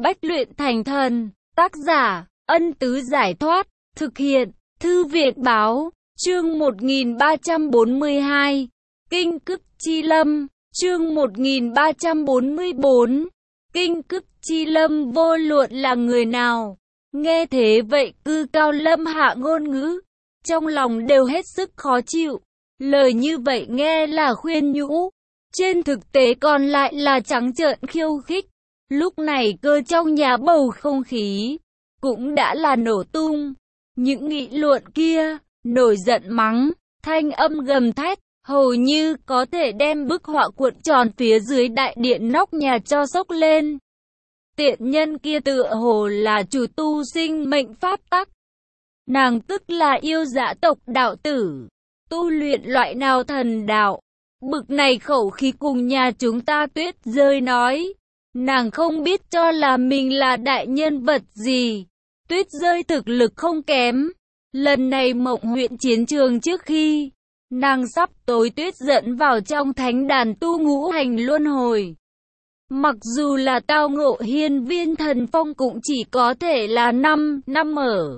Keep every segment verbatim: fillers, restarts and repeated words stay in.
Bách luyện thành thần. Tác giả, Ân Tứ Giải Thoát. Thực hiện, Thư viện Báo. Chương một nghìn ba trăm bốn mươi hai. Kinh Cức Chi Lâm. Chương một nghìn ba trăm bốn mươi bốn. Kinh Cức Chi Lâm. Vô luận là người nào nghe thế vậy cư cao lâm hạ ngôn ngữ, trong lòng đều hết sức khó chịu. Lời như vậy nghe là khuyên nhủ, trên thực tế còn lại là trắng trợn khiêu khích. Lúc này cơ trong nhà bầu không khí cũng đã là nổ tung. Những nghị luận kia, nổi giận mắng, thanh âm gầm thét, hầu như có thể đem bức họa cuộn tròn phía dưới đại điện nóc nhà cho sốc lên. Tiện nhân kia tựa hồ là chủ tu sinh mệnh pháp tắc. Nàng tức là yêu dã tộc đạo tử, tu luyện loại nào thần đạo. Bực này khẩu khí cùng nhà chúng ta Tuyết Rơi nói. Nàng không biết cho là mình là đại nhân vật gì. Tuyết Rơi thực lực không kém. Lần này Mộng huyện chiến trường trước khi nàng sắp tối tuyết dẫn vào trong thánh đàn tu ngũ hành luân hồi. Mặc dù là tao ngộ hiên viên thần phong cũng chỉ có thể là năm năm ở.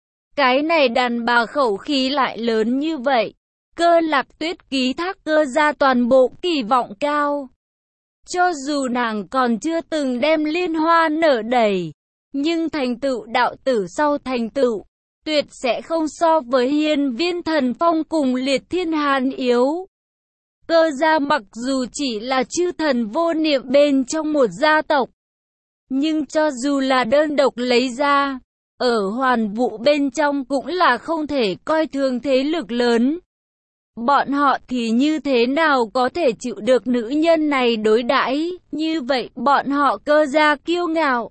Cái này đàn bà khẩu khí lại lớn như vậy. Cơ Lạc Tuyết ký thác cơ ra toàn bộ kỳ vọng cao. Cho dù nàng còn chưa từng đem liên hoa nở đầy, nhưng thành tựu đạo tử sau thành tựu, tuyệt sẽ không so với hiên viên thần phong cùng liệt thiên hàn yếu. Cơ gia mặc dù chỉ là chư thần vô niệm bên trong một gia tộc, nhưng cho dù là đơn độc lấy ra, ở hoàn vũ bên trong cũng là không thể coi thường thế lực lớn. Bọn họ thì như thế nào có thể chịu được nữ nhân này đối đãi như vậy? Bọn họ Cơ gia kiêu ngạo.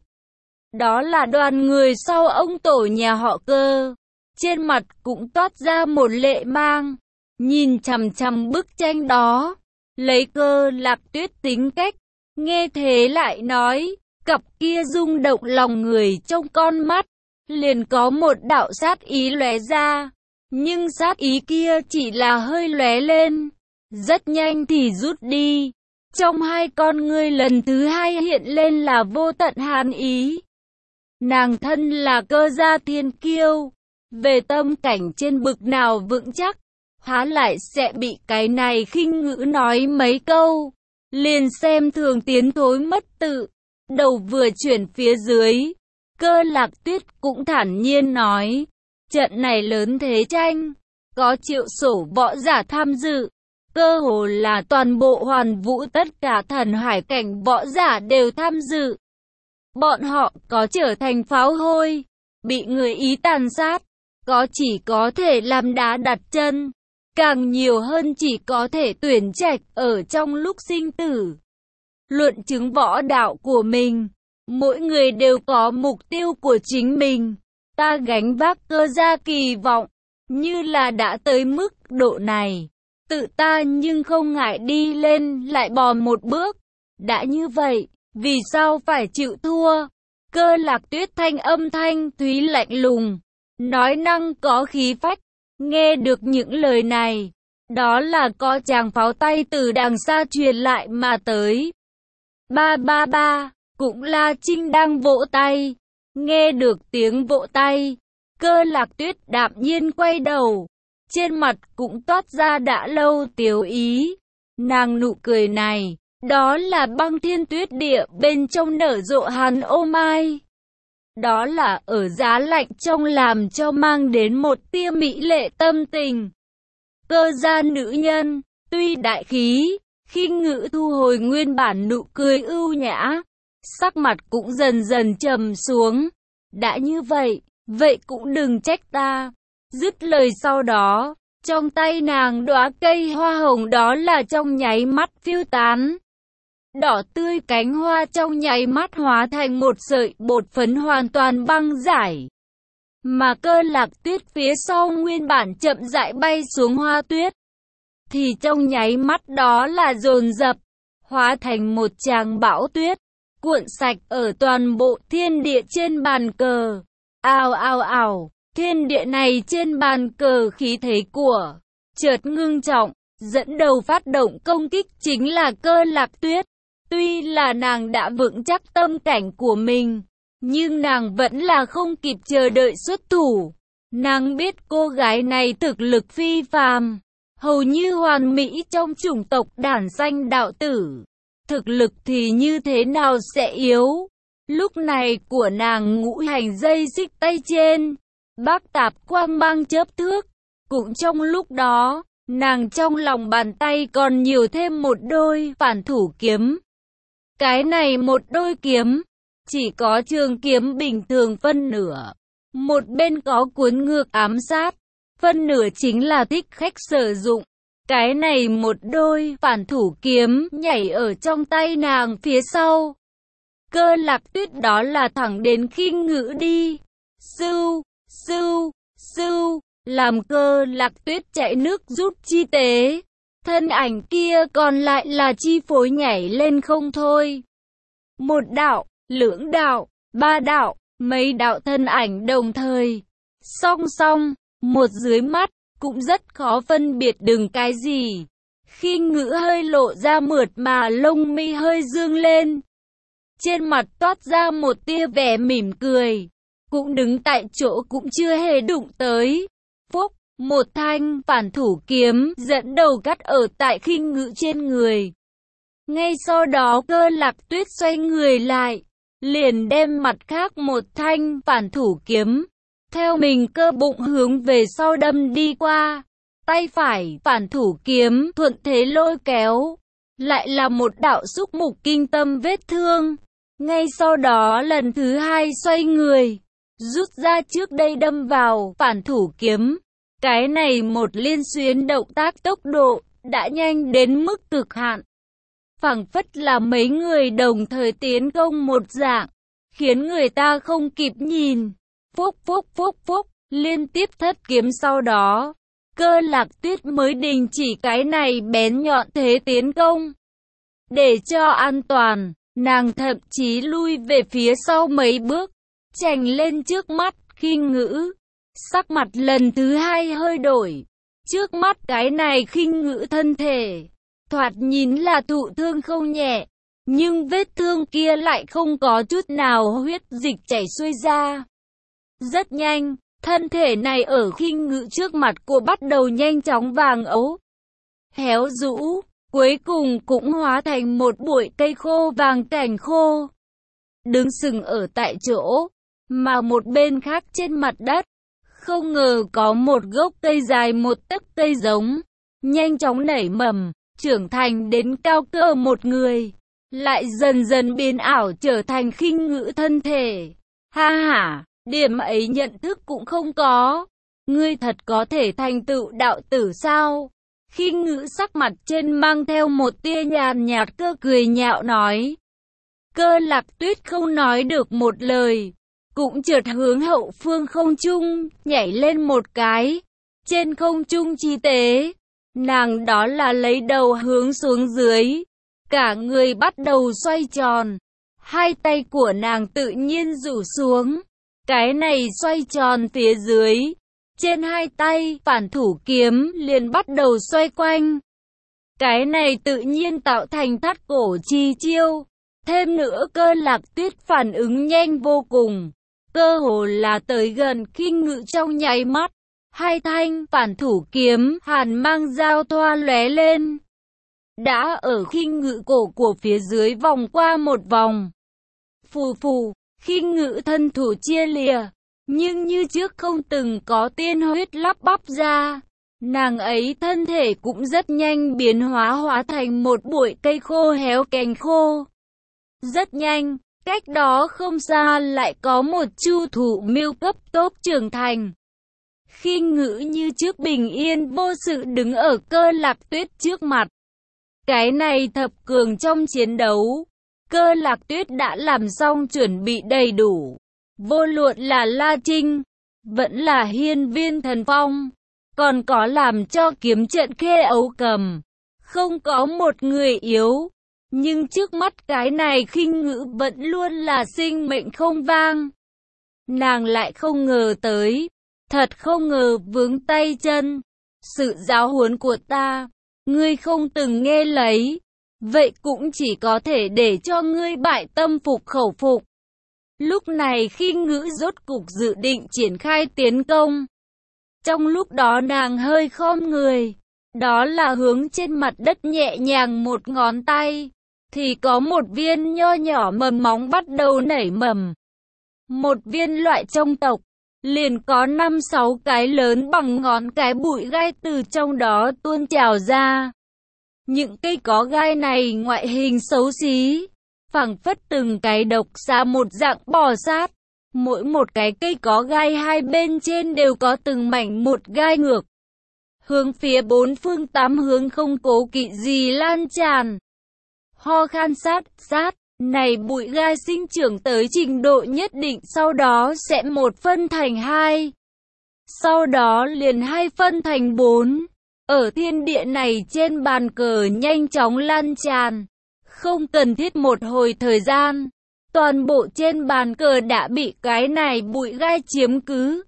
Đó là đoàn người sau ông tổ nhà họ Cơ. Trên mặt cũng toát ra một lệ mang. Nhìn chằm chằm bức tranh đó, lấy Cơ Lạc Tuyết tính cách, nghe thế lại nói, cặp kia rung động lòng người trong con mắt, liền có một đạo sát ý lóe ra. Nhưng sát ý kia chỉ là hơi lóe lên, rất nhanh thì rút đi. Trong hai con ngươi lần thứ hai hiện lên là vô tận hàn ý. Nàng thân là Cơ gia thiên kiêu, về tâm cảnh trên bực nào vững chắc, há lại sẽ bị cái này khinh ngữ nói mấy câu, liền xem thường tiến thối mất tự. Đầu vừa chuyển phía dưới, Cơ Lạc Tuyết cũng thản nhiên nói, trận này lớn thế tranh, có triệu sổ võ giả tham dự, cơ hồ là toàn bộ hoàn vũ tất cả thần hải cảnh võ giả đều tham dự. Bọn họ có trở thành pháo hôi, bị người Ý tàn sát, có chỉ có thể làm đá đặt chân, càng nhiều hơn chỉ có thể tuyển trạch ở trong lúc sinh tử. Luận chứng võ đạo của mình, mỗi người đều có mục tiêu của chính mình. Ta gánh vác Cơ gia kỳ vọng, như là đã tới mức độ này, tự ta nhưng không ngại đi lên lại bò một bước. Đã như vậy, vì sao phải chịu thua? Cơ Lạc Tuyết thanh âm thanh thúy lạnh lùng, nói năng có khí phách. Nghe được những lời này, đó là có tràng pháo tay từ đằng xa truyền lại mà tới. Ba ba ba, cũng là Trinh đang vỗ tay. Nghe được tiếng vỗ tay, Cơ Lạc Tuyết đạm nhiên quay đầu, trên mặt cũng toát ra đã lâu tiếu ý. Nàng nụ cười này, đó là băng thiên tuyết địa bên trong nở rộ hàn ô mai. Đó là ở giá lạnh trong làm cho mang đến một tia mỹ lệ tâm tình. Cơ gia nữ nhân, tuy đại khí, khinh ngữ thu hồi nguyên bản nụ cười ưu nhã, sắc mặt cũng dần dần trầm xuống. Đã như vậy, vậy cũng đừng trách ta. Dứt lời sau đó, trong tay nàng đóa cây hoa hồng đó là trong nháy mắt phiêu tán. Đỏ tươi cánh hoa trong nháy mắt hóa thành một sợi bột phấn hoàn toàn băng giải. Mà Cơ Lạc Tuyết phía sau nguyên bản chậm rãi bay xuống hoa tuyết, thì trong nháy mắt đó là dồn dập, hóa thành một tràng bão tuyết, cuộn sạch ở toàn bộ thiên địa trên bàn cờ. Ào ào ào, thiên địa này trên bàn cờ khí thế của chợt ngưng trọng, dẫn đầu phát động công kích chính là Cơ Lạc Tuyết. Tuy là nàng đã vững chắc tâm cảnh của mình, nhưng nàng vẫn là không kịp chờ đợi xuất thủ. Nàng biết cô gái này thực lực phi phàm, hầu như hoàn mỹ trong chủng tộc đản sanh đạo tử. Thực lực thì như thế nào sẽ yếu? Lúc này của nàng ngũ hành dây xích tay trên, bác tạp quang mang chớp thước. Cũng trong lúc đó, nàng trong lòng bàn tay còn nhiều thêm một đôi phản thủ kiếm. Cái này một đôi kiếm, chỉ có trường kiếm bình thường phân nửa. Một bên có cuốn ngược ám sát, phân nửa chính là thích khách sử dụng. Cái này một đôi phản thủ kiếm nhảy ở trong tay nàng phía sau. Cơ Lạc Tuyết đó là thẳng đến Khinh Ngữ đi. Sưu, sưu, sưu, làm Cơ Lạc Tuyết chạy nước rút chi tế. Thân ảnh kia còn lại là chi phối nhảy lên không thôi. Một đạo, lưỡng đạo, ba đạo, mấy đạo thân ảnh đồng thời. Song song, một dưới mắt, cũng rất khó phân biệt đừng cái gì. Khinh Ngữ hơi lộ ra mượt mà lông mi hơi dương lên. Trên mặt toát ra một tia vẻ mỉm cười. Cũng đứng tại chỗ cũng chưa hề đụng tới. Phúc, một thanh phản thủ kiếm dẫn đầu cắt ở tại Khinh Ngữ trên người. Ngay sau đó Cơ Lạc Tuyết xoay người lại, liền đem mặt khác một thanh phản thủ kiếm theo mình cơ bụng hướng về sau đâm đi qua. Tay phải phản thủ kiếm thuận thế lôi kéo, lại là một đạo xúc mục kinh tâm vết thương. Ngay sau đó lần thứ hai xoay người, rút ra trước đây đâm vào phản thủ kiếm. Cái này một liên xuyến động tác tốc độ đã nhanh đến mức cực hạn, phảng phất là mấy người đồng thời tiến công một dạng, khiến người ta không kịp nhìn. Phúc phúc phúc phúc, liên tiếp thất kiếm sau đó, Cơ Lạc Tuyết mới đình chỉ cái này bén nhọn thế tiến công. Để cho an toàn, nàng thậm chí lui về phía sau mấy bước, chành lên trước mắt Khinh Ngữ. Sắc mặt lần thứ hai hơi đổi. Trước mắt cái này Khinh Ngữ thân thể, thoạt nhìn là thụ thương không nhẹ, nhưng vết thương kia lại không có chút nào huyết dịch chảy xuôi ra. Rất nhanh, thân thể này ở Khinh Ngữ trước mặt cô bắt đầu nhanh chóng vàng ấu, héo rũ, cuối cùng cũng hóa thành một bụi cây khô vàng cảnh khô, đứng sừng ở tại chỗ. Mà một bên khác trên mặt đất, không ngờ có một gốc cây dài một tấc cây giống, nhanh chóng nảy mầm, trưởng thành đến cao cỡ một người, lại dần dần biến ảo trở thành Khinh Ngữ thân thể. Ha ha, điểm ấy nhận thức cũng không có. Ngươi thật có thể thành tựu đạo tử sao? Khinh Ngữ sắc mặt trên mang theo một tia nhàn nhạt cơ cười nhạo nói. Cơ Lạc Tuyết không nói được một lời, cũng chợt hướng hậu phương không trung, nhảy lên một cái. Trên không trung chi tế, nàng đó là lấy đầu hướng xuống dưới, cả người bắt đầu xoay tròn. Hai tay của nàng tự nhiên rủ xuống, cái này xoay tròn phía dưới. Trên hai tay, phản thủ kiếm liền bắt đầu xoay quanh. Cái này tự nhiên tạo thành thắt cổ chi chiêu. Thêm nữa Cơ Lạc Tuyết phản ứng nhanh vô cùng, cơ hồ là tới gần Khinh Ngữ trong nháy mắt. Hai thanh phản thủ kiếm hàn mang giao thoa lóe lên, đã ở Khinh Ngữ cổ của phía dưới vòng qua một vòng. Phù phù, Khinh Ngữ thân thủ chia lìa, nhưng như trước không từng có tiên huyết lắp bắp ra. Nàng ấy thân thể cũng rất nhanh biến hóa hóa thành một bụi cây khô héo cành khô. Rất nhanh, cách đó không xa lại có một chu thụ miêu cấp tốc trưởng thành. Khinh Ngữ như trước bình yên vô sự đứng ở Cơ Lạc Tuyết trước mặt. Cái này thập cường trong chiến đấu, Cơ Lạc Tuyết đã làm xong chuẩn bị đầy đủ. Vô luận là La Trinh, vẫn là Hiên Viên Thần Phong, còn có làm cho kiếm trận Khê Ấu Cầm, không có một người yếu. Nhưng trước mắt cái này Khinh Ngữ vẫn luôn là sinh mệnh không vang. Nàng lại không ngờ tới, thật không ngờ vướng tay chân. Sự giáo huấn của ta, ngươi không từng nghe lấy. vậy cũng chỉ có thể để cho ngươi bại tâm phục khẩu phục. Lúc này khi Ngữ rốt cục dự định triển khai tiến công. Trong lúc đó nàng hơi khom người, đó là hướng trên mặt đất nhẹ nhàng một ngón tay, thì có một viên nho nhỏ mầm móng bắt đầu nảy mầm. Một viên loại trong tộc, liền có năm sáu cái lớn bằng ngón cái bụi gai từ trong đó tuôn trào ra. Những cây có gai này ngoại hình xấu xí, phảng phất từng cái độc xà một dạng bò sát. Mỗi một cái cây có gai hai bên trên đều có từng mảnh một gai ngược, hướng phía bốn phương tám hướng không cố kỵ gì lan tràn. Ho khan sát, sát, này bụi gai sinh trưởng tới trình độ nhất định sau đó sẽ một phân thành hai. Sau đó liền hai phân thành bốn. Ở thiên địa này trên bàn cờ nhanh chóng lan tràn. Không cần thiết một hồi thời gian, toàn bộ trên bàn cờ đã bị cái này bụi gai chiếm cứ.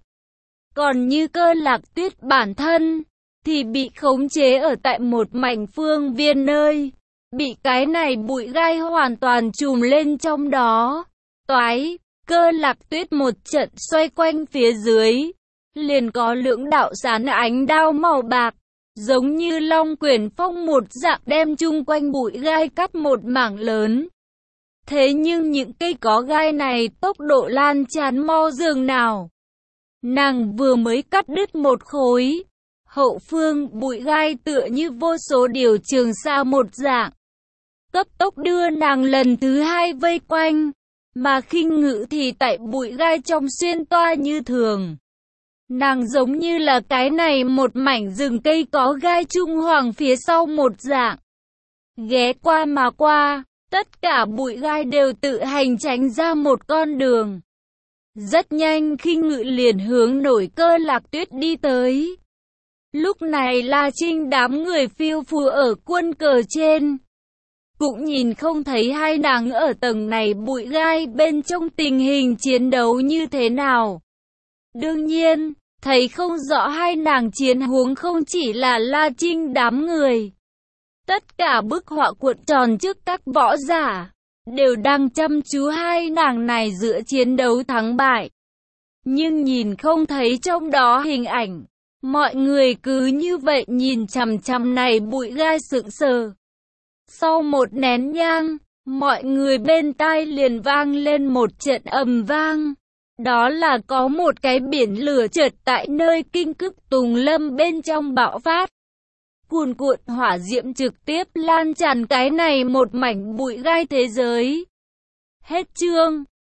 Còn như Cơ Lạc Tuyết bản thân, thì bị khống chế ở tại một mảnh phương viên nơi, bị cái này bụi gai hoàn toàn trùm lên trong đó. Toái, Cơ Lạc Tuyết một trận xoay quanh phía dưới, liền có lưỡng đạo sán ánh đao màu bạc, giống như long quyển phong một dạng đem chung quanh bụi gai cắt một mảng lớn. Thế nhưng những cây có gai này tốc độ lan tràn mau dường nào. Nàng vừa mới cắt đứt một khối, hậu phương bụi gai tựa như vô số điều trường xa một dạng, cấp tốc đưa nàng lần thứ hai vây quanh, mà Khinh Ngữ thì tại bụi gai trong xuyên toa như thường. Nàng giống như là cái này một mảnh rừng cây có gai trung hoàng phía sau một dạng. Ghé qua mà qua, tất cả bụi gai đều tự hành tránh ra một con đường. Rất nhanh Khinh Ngữ liền hướng nổi Cơ Lạc Tuyết đi tới. Lúc này La Trinh đám người phiêu phù ở quân cờ trên, cũng nhìn không thấy hai nàng ở tầng này bụi gai bên trong tình hình chiến đấu như thế nào. Đương nhiên, thấy không rõ hai nàng chiến huống không chỉ là La Trinh đám người. Tất cả bức họa cuộn tròn trước các võ giả, đều đang chăm chú hai nàng này giữa chiến đấu thắng bại. Nhưng nhìn không thấy trong đó hình ảnh, mọi người cứ như vậy nhìn chằm chằm này bụi gai sững sờ. Sau một nén nhang, mọi người bên tai liền vang lên một trận ầm vang. Đó là có một cái biển lửa chợt tại nơi Kinh Cức Tùng Lâm bên trong bạo phát. Cuồn cuộn hỏa diễm trực tiếp lan tràn cái này một mảnh bụi gai thế giới. Hết chương.